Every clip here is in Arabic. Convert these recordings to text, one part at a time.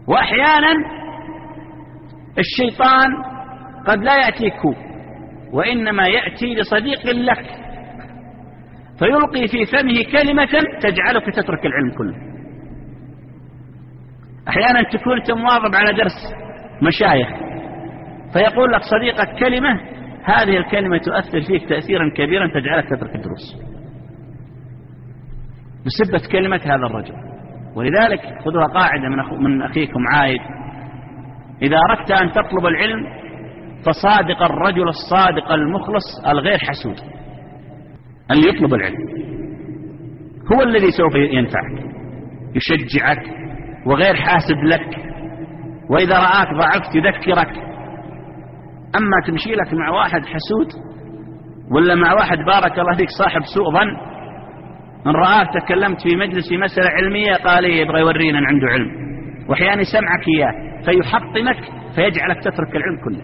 وأحيانا الشيطان قد لا يأتيك هو، وإنما يأتي لصديق لك فيلقي في فمه كلمة تجعلك تترك العلم كله. أحيانا تكون أنت مواظب على درس مشايخ فيقول لك صديقك كلمة، هذه الكلمة تؤثر فيك تأثيرا كبيرا تجعلك تترك الدروس بسبة كلمة هذا الرجل. ولذلك خذوها قاعدة من أخيكم عايد: إذا أردت أن تطلب العلم فصادق الرجل الصادق المخلص الغير حسود، اللي يطلب العلم هو الذي سوف ينفعك يشجعك وغير حاسد لك، وإذا رآك ضعفت يذكرك. أما تمشي لك مع واحد حسود ولا مع واحد بارك الله فيك صاحب سوء ظن، من رآك تكلمت في مجلس في مسألة علمية قال يبغى يورينا عنده علم، وأحيانا سمعك إياه فيحطمك فيجعلك تترك العلم كله.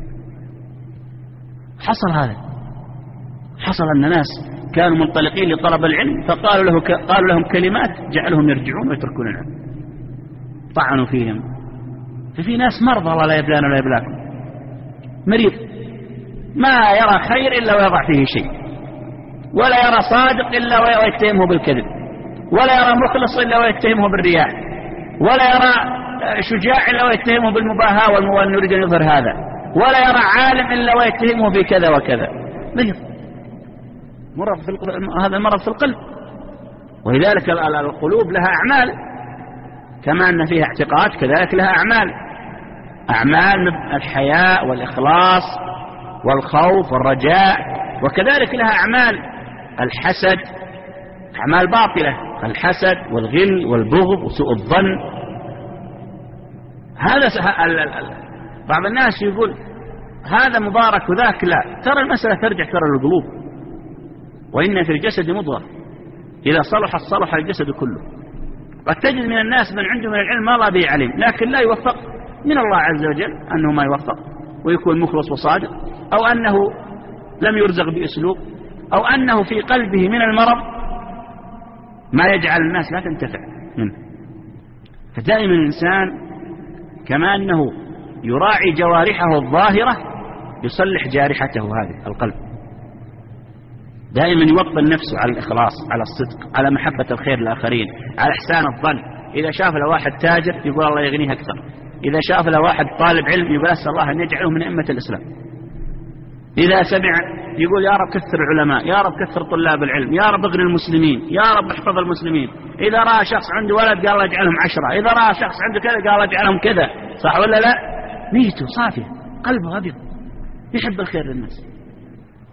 حصل هذا، حصل أن ناس كانوا منطلقين لطلب العلم فقالوا لهم كلمات جعلهم يرجعون ويتركون العلم، طعنوا فيهم. ففي ناس مرضى الله لا يبلانا ولا يبلاكم، مريض ما يرى خير إلا ويضع فيه شيء، ولا يرى صادق إلا ويتهمه بالكذب، ولا يرى مخلص إلا ويتهمه بالرياء، ولا يرى شجاع إلا ويتهمه بالمباهاة وأن يريد أن يظهر هذا، ولا يرى عالم إلا ويتهمه بكذا وكذا. مريض، هذا المرض في القلب. ولذلك القلوب لها أعمال كما أن فيها اعتقاد كذلك لها أعمال الحياء والإخلاص والخوف والرجاء، وكذلك لها أعمال الحسد، أعمال باطلة، الحسد والغل والبغض وسوء الظن. هذا بعض الناس يقول هذا مبارك وذاك، لا، ترى المسألة ترجع ترى القلوب، وإن في الجسد مضغة إذا صلحت صلح الجسد كله. قد تجد من الناس من عنده من العلم ما الله به علم، لكن لا يوفق من الله عز وجل أنه ما يوفق ويكون مخلص وصادق، أو أنه لم يرزق بأسلوب، أو أنه في قلبه من المرض ما يجعل الناس لا تنتفع منه. فدائما الإنسان كما أنه يراعي جوارحه الظاهرة يصلح جارحته هذه القلب، دائما يوطن نفسه على الإخلاص، على الصدق، على محبة الخير للآخرين، على إحسان الظن. إذا شاف له واحد تاجر يقول الله يغنيه أكثر، إذا شاف له واحد طالب علم يقول أسأل الله أن يجعله من أئمة الإسلام، إذا سمع يقول يا رب كثر العلماء، يا رب كثر طلاب العلم، يا رب اغني المسلمين، يا رب احفظ المسلمين. إذا رأى شخص عنده ولد قال الله اجعلهم 10، إذا رأى شخص عنده كذا قال الله اجعلهم كذا. صح ولا لا؟ نيته صافية، قلبه أبيض، يحب الخير للناس.